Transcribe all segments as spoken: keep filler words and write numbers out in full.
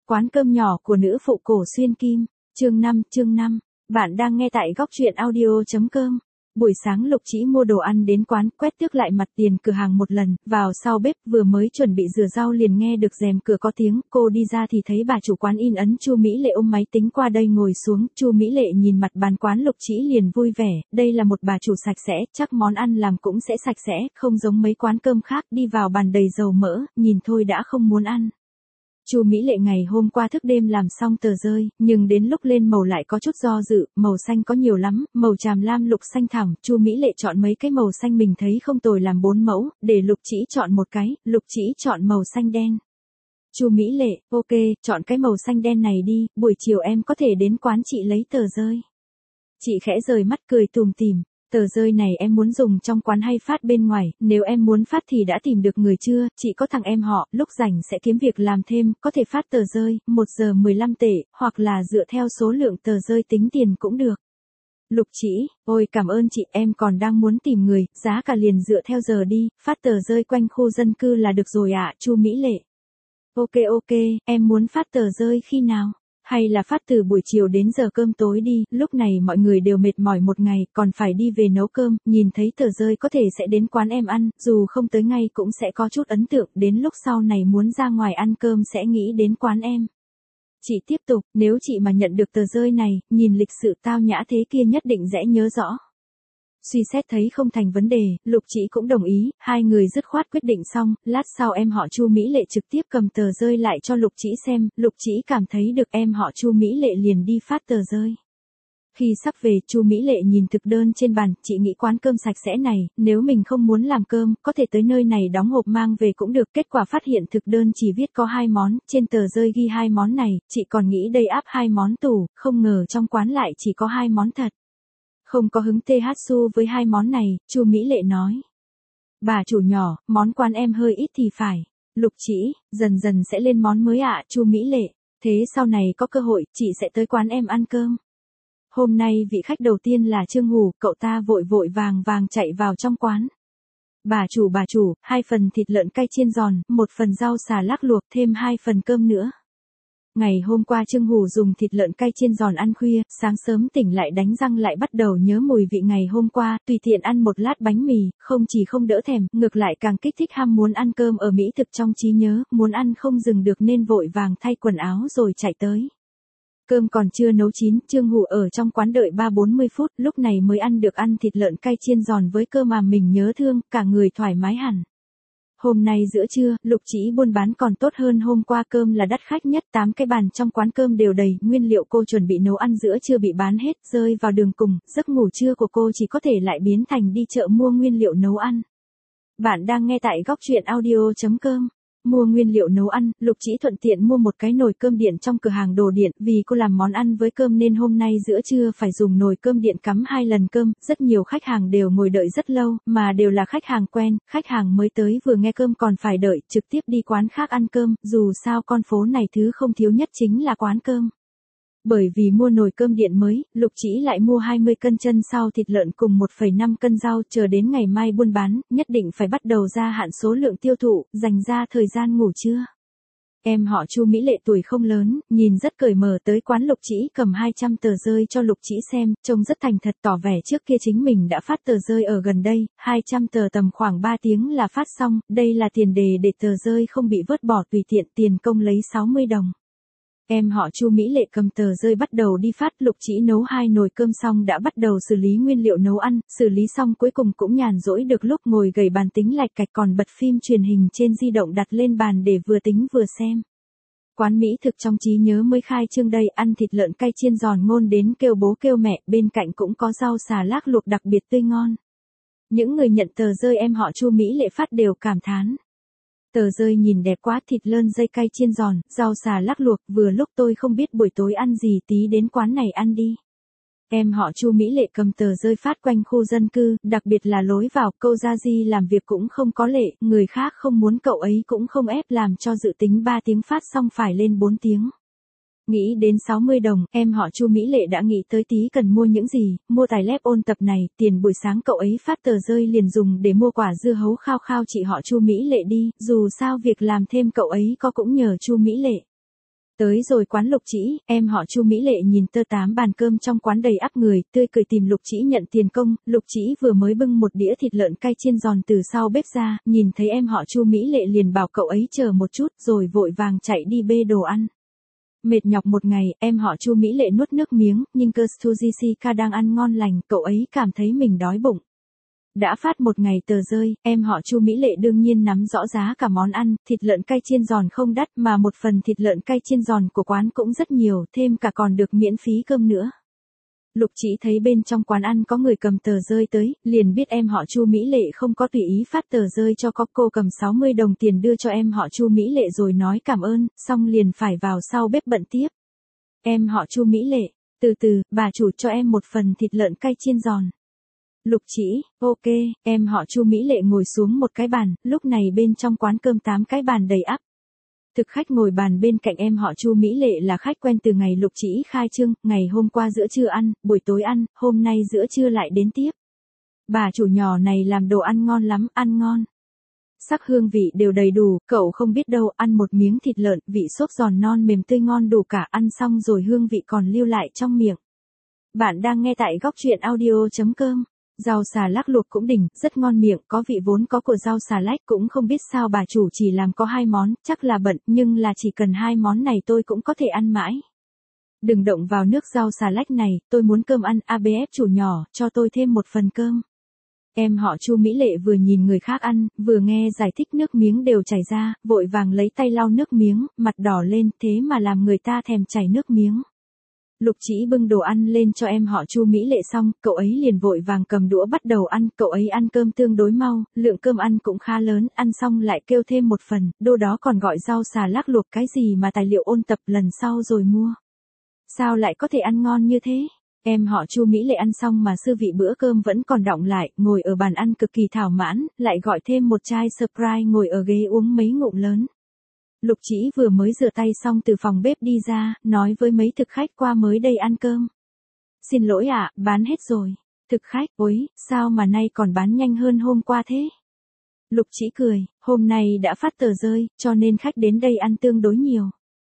quán cơm nhỏ của nữ phụ cổ xuyên kim, chương năm, chương năm. Bạn đang nghe tại góc truyện audio.com. Buổi sáng Lục Chỉ mua đồ ăn đến quán, quét tước lại mặt tiền cửa hàng một lần, vào sau bếp, vừa mới chuẩn bị rửa rau liền nghe được rèm cửa có tiếng, cô đi ra thì thấy bà chủ quán in ấn Chu Mỹ Lệ ôm máy tính qua đây ngồi xuống, Chu Mỹ Lệ nhìn mặt bàn quán Lục Chỉ liền vui vẻ, đây là một bà chủ sạch sẽ, chắc món ăn làm cũng sẽ sạch sẽ, không giống mấy quán cơm khác, đi vào bàn đầy dầu mỡ, nhìn thôi đã không muốn ăn. Chu Mỹ Lệ ngày hôm qua thức đêm làm xong tờ rơi, nhưng đến lúc lên màu lại có chút do dự, màu xanh có nhiều lắm, màu tràm lam lục xanh thẳm, Chu Mỹ Lệ chọn mấy cái màu xanh mình thấy không tồi làm bốn mẫu, để Lục Chỉ chọn một cái, Lục Chỉ chọn màu xanh đen. Chu Mỹ Lệ, ok, chọn cái màu xanh đen này đi, buổi chiều em có thể đến quán chị lấy tờ rơi. Chị khẽ rời mắt cười tùm tìm. Tờ rơi này em muốn dùng trong quán hay phát bên ngoài, nếu em muốn phát thì đã tìm được người chưa, chị có thằng em họ, lúc rảnh sẽ kiếm việc làm thêm, có thể phát tờ rơi, một giờ mười lăm tệ, hoặc là dựa theo số lượng tờ rơi tính tiền cũng được. Lục Chỉ, ôi cảm ơn chị, em còn đang muốn tìm người, giá cả liền dựa theo giờ đi, phát tờ rơi quanh khu dân cư là được rồi ạ, Chu Mỹ Lệ. Ok ok, em muốn phát tờ rơi khi nào? Hay là phát từ buổi chiều đến giờ cơm tối đi, lúc này mọi người đều mệt mỏi một ngày, còn phải đi về nấu cơm, nhìn thấy tờ rơi có thể sẽ đến quán em ăn, dù không tới ngay cũng sẽ có chút ấn tượng, đến lúc sau này muốn ra ngoài ăn cơm sẽ nghĩ đến quán em. Chị tiếp tục, nếu chị mà nhận được tờ rơi này, nhìn lịch sự tao nhã thế kia nhất định sẽ nhớ rõ. Suy xét thấy không thành vấn đề, Lục Chỉ cũng đồng ý, hai người dứt khoát quyết định xong, lát sau em họ Chu Mỹ Lệ trực tiếp cầm tờ rơi lại cho Lục Chỉ xem, Lục Chỉ cảm thấy được em họ Chu Mỹ Lệ liền đi phát tờ rơi. Khi sắp về, Chu Mỹ Lệ nhìn thực đơn trên bàn, chị nghĩ quán cơm sạch sẽ này, nếu mình không muốn làm cơm, có thể tới nơi này đóng hộp mang về cũng được, kết quả phát hiện thực đơn chỉ viết có hai món, trên tờ rơi ghi hai món này, chị còn nghĩ đây áp hai món tủ, không ngờ trong quán lại chỉ có hai món thật. Không có hứng tê hát su với hai món này, Chu Mỹ Lệ nói. Bà chủ nhỏ, món quán em hơi ít thì phải. Lục Chỉ, dần dần sẽ lên món mới ạ, Chu Mỹ Lệ. Thế sau này có cơ hội, chị sẽ tới quán em ăn cơm. Hôm nay vị khách đầu tiên là Trương Hủ, cậu ta vội vội vàng vàng chạy vào trong quán. Bà chủ bà chủ, hai phần thịt lợn cay chiên giòn, một phần rau xà lác luộc, thêm hai phần cơm nữa. Ngày hôm qua Trương Hủ dùng thịt lợn cay chiên giòn ăn khuya, sáng sớm tỉnh lại đánh răng lại bắt đầu nhớ mùi vị ngày hôm qua, tùy tiện ăn một lát bánh mì, không chỉ không đỡ thèm, ngược lại càng kích thích ham muốn ăn cơm ở mỹ thực trong trí nhớ, muốn ăn không dừng được nên vội vàng thay quần áo rồi chạy tới. Cơm còn chưa nấu chín, Trương Hủ ở trong quán đợi ba bốn mươi phút, lúc này mới ăn được ăn thịt lợn cay chiên giòn với cơm mà mình nhớ thương, cả người thoải mái hẳn. Hôm nay giữa trưa, Lục Chỉ buôn bán còn tốt hơn hôm qua, cơm là đắt khách nhất, tám cái bàn trong quán cơm đều đầy, nguyên liệu cô chuẩn bị nấu ăn giữa trưa bị bán hết, rơi vào đường cùng, giấc ngủ trưa của cô chỉ có thể lại biến thành đi chợ mua nguyên liệu nấu ăn. Bạn đang nghe tại góc truyện audio.com. Mua nguyên liệu nấu ăn, Lục Chỉ thuận tiện mua một cái nồi cơm điện trong cửa hàng đồ điện, vì cô làm món ăn với cơm nên hôm nay giữa trưa phải dùng nồi cơm điện cắm hai lần cơm, rất nhiều khách hàng đều ngồi đợi rất lâu, mà đều là khách hàng quen, khách hàng mới tới vừa nghe cơm còn phải đợi, trực tiếp đi quán khác ăn cơm, dù sao con phố này thứ không thiếu nhất chính là quán cơm. Bởi vì mua nồi cơm điện mới, Lục Chỉ lại mua hai mươi cân chân sau thịt lợn cùng một phẩy năm cân rau, chờ đến ngày mai buôn bán, nhất định phải bắt đầu gia hạn số lượng tiêu thụ, dành ra thời gian ngủ trưa. Em họ Chu Mỹ Lệ tuổi không lớn, nhìn rất cởi mở tới quán Lục Chỉ cầm hai trăm tờ rơi cho Lục Chỉ xem, trông rất thành thật tỏ vẻ trước kia chính mình đã phát tờ rơi ở gần đây, hai trăm tờ tầm khoảng ba tiếng là phát xong, đây là tiền đề để tờ rơi không bị vớt bỏ tùy tiện, tiền công lấy sáu mươi đồng. Em họ Chu Mỹ Lệ cầm tờ rơi bắt đầu đi phát, Lục Chỉ nấu hai nồi cơm xong đã bắt đầu xử lý nguyên liệu nấu ăn, xử lý xong cuối cùng cũng nhàn rỗi được lúc ngồi gầy bàn tính lạch cạch, còn bật phim truyền hình trên di động đặt lên bàn để vừa tính vừa xem. Quán mỹ thực trong trí nhớ mới khai trương đây, ăn thịt lợn cay chiên giòn ngon đến kêu bố kêu mẹ, bên cạnh cũng có rau xà lác luộc đặc biệt tươi ngon. Những người nhận tờ rơi em họ Chu Mỹ Lệ phát đều cảm thán. Tờ rơi nhìn đẹp quá, thịt lợn dây cay chiên giòn, rau xà lác luộc, vừa lúc tôi không biết buổi tối ăn gì, tí đến quán này ăn đi. Em họ Chu Mỹ Lệ cầm tờ rơi phát quanh khu dân cư, đặc biệt là lối vào, câu gia di làm việc cũng không có lệ, người khác không muốn cậu ấy cũng không ép, làm cho dự tính ba tiếng phát xong phải lên bốn tiếng. Nghĩ đến sáu mươi đồng, em họ Chu Mỹ Lệ đã nghĩ tới tí cần mua những gì, mua tài lép ôn tập này, tiền buổi sáng cậu ấy phát tờ rơi liền dùng để mua quả dưa hấu khao khao chị họ Chu Mỹ Lệ đi, dù sao việc làm thêm cậu ấy có cũng nhờ Chu Mỹ Lệ. Tới rồi quán Lục Trĩ, em họ Chu Mỹ Lệ nhìn tơ tám bàn cơm trong quán đầy ắp người, tươi cười tìm Lục Trĩ nhận tiền công. Lục Trĩ vừa mới bưng một đĩa thịt lợn cay chiên giòn từ sau bếp ra, nhìn thấy em họ Chu Mỹ Lệ liền bảo cậu ấy chờ một chút rồi vội vàng chạy đi bê đồ ăn. Mệt nhọc một ngày, em họ Chu Mỹ Lệ nuốt nước miếng, nhưng cơ Sujishika đang ăn ngon lành, cậu ấy cảm thấy mình đói bụng. Đã phát một ngày tờ rơi, em họ Chu Mỹ Lệ đương nhiên nắm rõ giá cả món ăn, thịt lợn cay chiên giòn không đắt mà một phần thịt lợn cay chiên giòn của quán cũng rất nhiều, thêm cả còn được miễn phí cơm nữa. Lục Trĩ thấy bên trong quán ăn có người cầm tờ rơi tới, liền biết em họ Chu Mỹ Lệ không có tùy ý phát tờ rơi cho, có cô cầm sáu mươi đồng tiền đưa cho em họ Chu Mỹ Lệ rồi nói cảm ơn, xong liền phải vào sau bếp bận tiếp. Em họ Chu Mỹ Lệ, từ từ, bà chủ cho em một phần thịt lợn cay chiên giòn. Lục Trĩ, ok, em họ Chu Mỹ Lệ ngồi xuống một cái bàn, lúc này bên trong quán cơm tám cái bàn đầy ắp. Thực khách ngồi bàn bên cạnh em họ Chu Mỹ Lệ là khách quen từ ngày Lục Trĩ khai trương, ngày hôm qua giữa trưa ăn, buổi tối ăn, hôm nay giữa trưa lại đến tiếp. Bà chủ nhỏ này làm đồ ăn ngon lắm, ăn ngon. Sắc hương vị đều đầy đủ, cậu không biết đâu, ăn một miếng thịt lợn, vị xốp giòn non mềm tươi ngon đủ cả, ăn xong rồi hương vị còn lưu lại trong miệng. Bạn đang nghe tại góc truyện audio chấm com. Rau xà lách luộc cũng đỉnh, rất ngon miệng, có vị vốn có của rau xà lách, cũng không biết sao bà chủ chỉ làm có hai món, chắc là bận, nhưng là chỉ cần hai món này tôi cũng có thể ăn mãi. Đừng động vào nước rau xà lách này, tôi muốn cơm ăn, a bê ép chủ nhỏ, cho tôi thêm một phần cơm. Em họ Chu Mỹ Lệ vừa nhìn người khác ăn, vừa nghe giải thích nước miếng đều chảy ra, vội vàng lấy tay lau nước miếng, mặt đỏ lên, thế mà làm người ta thèm chảy nước miếng. Lục Trĩ bưng đồ ăn lên cho em họ Chu Mỹ Lệ xong, cậu ấy liền vội vàng cầm đũa bắt đầu ăn, cậu ấy ăn cơm tương đối mau, lượng cơm ăn cũng khá lớn, ăn xong lại kêu thêm một phần, đô đó còn gọi rau xà lách luộc cái gì mà tài liệu ôn tập lần sau rồi mua. Sao lại có thể ăn ngon như thế? Em họ Chu Mỹ Lệ ăn xong mà sư vị bữa cơm vẫn còn đọng lại, ngồi ở bàn ăn cực kỳ thỏa mãn, lại gọi thêm một chai Sprite ngồi ở ghế uống mấy ngụm lớn. Lục Trĩ vừa mới rửa tay xong từ phòng bếp đi ra, nói với mấy thực khách qua mới đây ăn cơm. Xin lỗi ạ, bán hết rồi. Thực khách, ôi, sao mà nay còn bán nhanh hơn hôm qua thế? Lục Trĩ cười, hôm nay đã phát tờ rơi, cho nên khách đến đây ăn tương đối nhiều.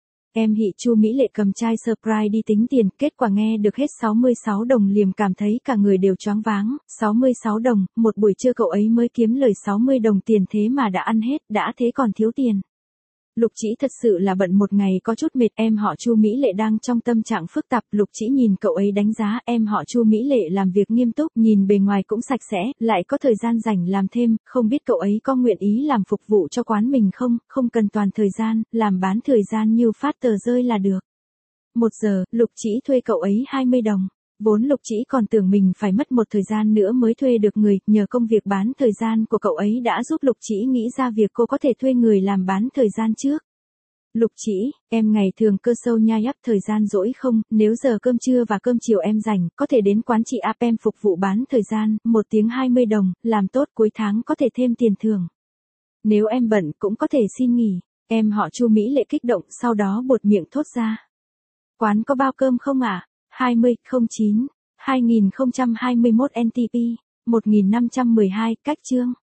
Em hị Chu Mỹ Lệ cầm chai Sprite đi tính tiền, kết quả nghe được hết sáu mươi sáu đồng liền cảm thấy cả người đều choáng váng, sáu mươi sáu đồng, một buổi trưa cậu ấy mới kiếm lời sáu mươi đồng tiền thế mà đã ăn hết, đã thế còn thiếu tiền. Lục Trĩ thật sự là bận một ngày có chút mệt, em họ Chu Mỹ Lệ đang trong tâm trạng phức tạp, Lục Trĩ nhìn cậu ấy đánh giá, em họ Chu Mỹ Lệ làm việc nghiêm túc, nhìn bề ngoài cũng sạch sẽ, lại có thời gian rảnh làm thêm, không biết cậu ấy có nguyện ý làm phục vụ cho quán mình không, không cần toàn thời gian, làm bán thời gian như phát tờ rơi là được. Một giờ, Lục Trĩ thuê cậu ấy hai mươi đồng. Vốn Lục Trĩ còn tưởng mình phải mất một thời gian nữa mới thuê được người, nhờ công việc bán thời gian của cậu ấy đã giúp Lục Trĩ nghĩ ra việc cô có thể thuê người làm bán thời gian trước. Lục Trĩ, em ngày thường cơ sâu nhai ắp thời gian rỗi không, nếu giờ cơm trưa và cơm chiều em rảnh, có thể đến quán chị a pê em phục vụ bán thời gian, một tiếng hai mươi đồng, làm tốt cuối tháng có thể thêm tiền thưởng. Nếu em bận cũng có thể xin nghỉ, em họ Chu Mỹ Lệ kích động sau đó buột miệng thốt ra. Quán có bao cơm không ạ? À? hai mươi không chín hai nghìn không trăm hai mươi mốt en tê pê một nghìn năm trăm mười hai cách chương